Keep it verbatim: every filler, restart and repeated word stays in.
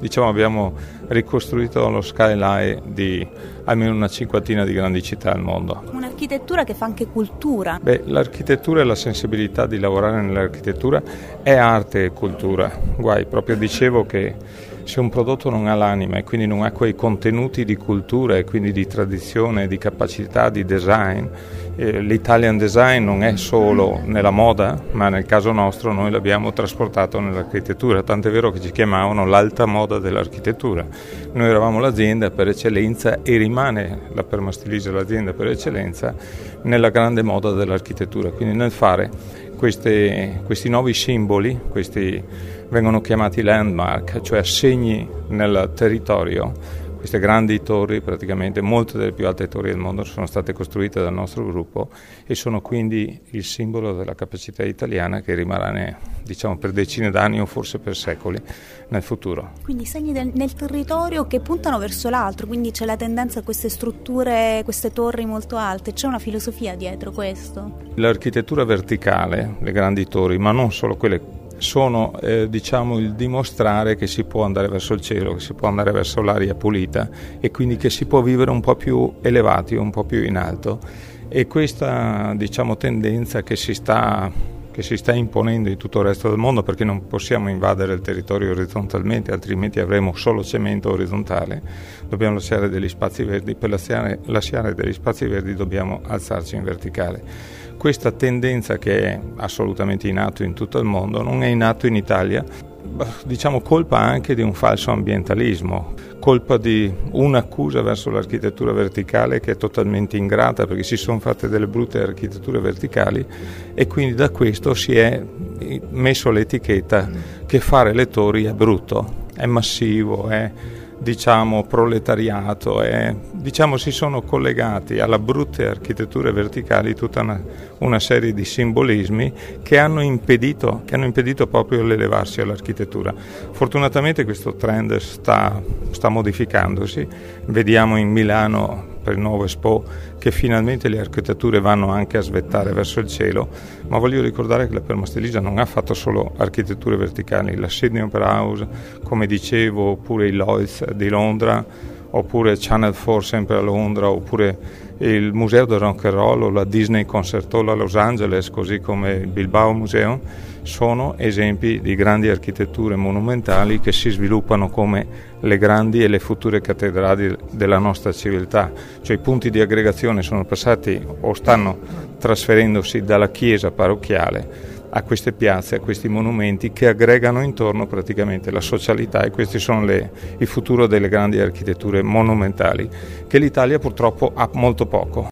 diciamo abbiamo ricostruito lo skyline di almeno una cinquantina di grandi città al mondo. Un'architettura che fa anche cultura. Beh, l'architettura e la sensibilità di lavorare nell'architettura è arte e cultura. Guai, proprio dicevo che se un prodotto non ha l'anima e quindi non ha quei contenuti di cultura e quindi di tradizione, di capacità, di design, eh, l'Italian design non è solo nella moda, ma nel caso nostro noi l'abbiamo trasportato nell'architettura, tant'è vero che ci chiamavano l'alta moda dell'architettura. Noi eravamo l'azienda per eccellenza e rimane la Permastilise l'azienda per eccellenza nella grande moda dell'architettura, quindi nel fare queste, questi nuovi simboli, questi vengono chiamati landmark, cioè segni nel territorio. Queste grandi torri, praticamente molte delle più alte torri del mondo, sono state costruite dal nostro gruppo e sono quindi il simbolo della capacità italiana che rimarrà ne, diciamo, per decine d'anni o forse per secoli nel futuro. Quindi segni del, nel territorio che puntano verso l'altro, quindi c'è la tendenza a queste strutture, queste torri molto alte, c'è una filosofia dietro questo? L'architettura verticale, le grandi torri, ma non solo quelle, sono eh, diciamo il dimostrare che si può andare verso il cielo, che si può andare verso l'aria pulita e quindi che si può vivere un po' più elevati, un po' più in alto, e questa diciamo tendenza che si sta che si sta imponendo in tutto il resto del mondo, perché non possiamo invadere il territorio orizzontalmente, altrimenti avremo solo cemento orizzontale, dobbiamo lasciare degli spazi verdi, per lasciare, lasciare degli spazi verdi dobbiamo alzarci in verticale. Questa tendenza, che è assolutamente in atto in tutto il mondo, non è in atto in Italia, diciamo colpa anche di un falso ambientalismo, colpa di un'accusa verso l'architettura verticale che è totalmente ingrata, perché si sono fatte delle brutte architetture verticali e quindi da questo si è messo l'etichetta che fare le torri è brutto, è massivo, è diciamo proletariato, è, diciamo si sono collegati alla brutte architetture verticali tutta una, una serie di simbolismi che hanno impedito che hanno impedito proprio l'elevarsi all'architettura. Fortunatamente questo trend sta, sta modificandosi, vediamo in Milano per il nuovo Expo che finalmente le architetture vanno anche a svettare verso il cielo, ma voglio ricordare che la Permastilise non ha fatto solo architetture verticali, la Sydney Opera House, come dicevo, oppure il Lloyd's di Londra, oppure Channel quattro sempre a Londra, oppure il Museo del Rock and Roll o la Disney Concert Hall a Los Angeles, così come il Bilbao Museum, sono esempi di grandi architetture monumentali che si sviluppano come le grandi e le future cattedrali della nostra civiltà, cioè i punti di aggregazione sono passati o stanno trasferendosi dalla chiesa parrocchiale a queste piazze, a questi monumenti che aggregano intorno praticamente la socialità, e questi sono le, il futuro delle grandi architetture monumentali che l'Italia purtroppo ha molto poco.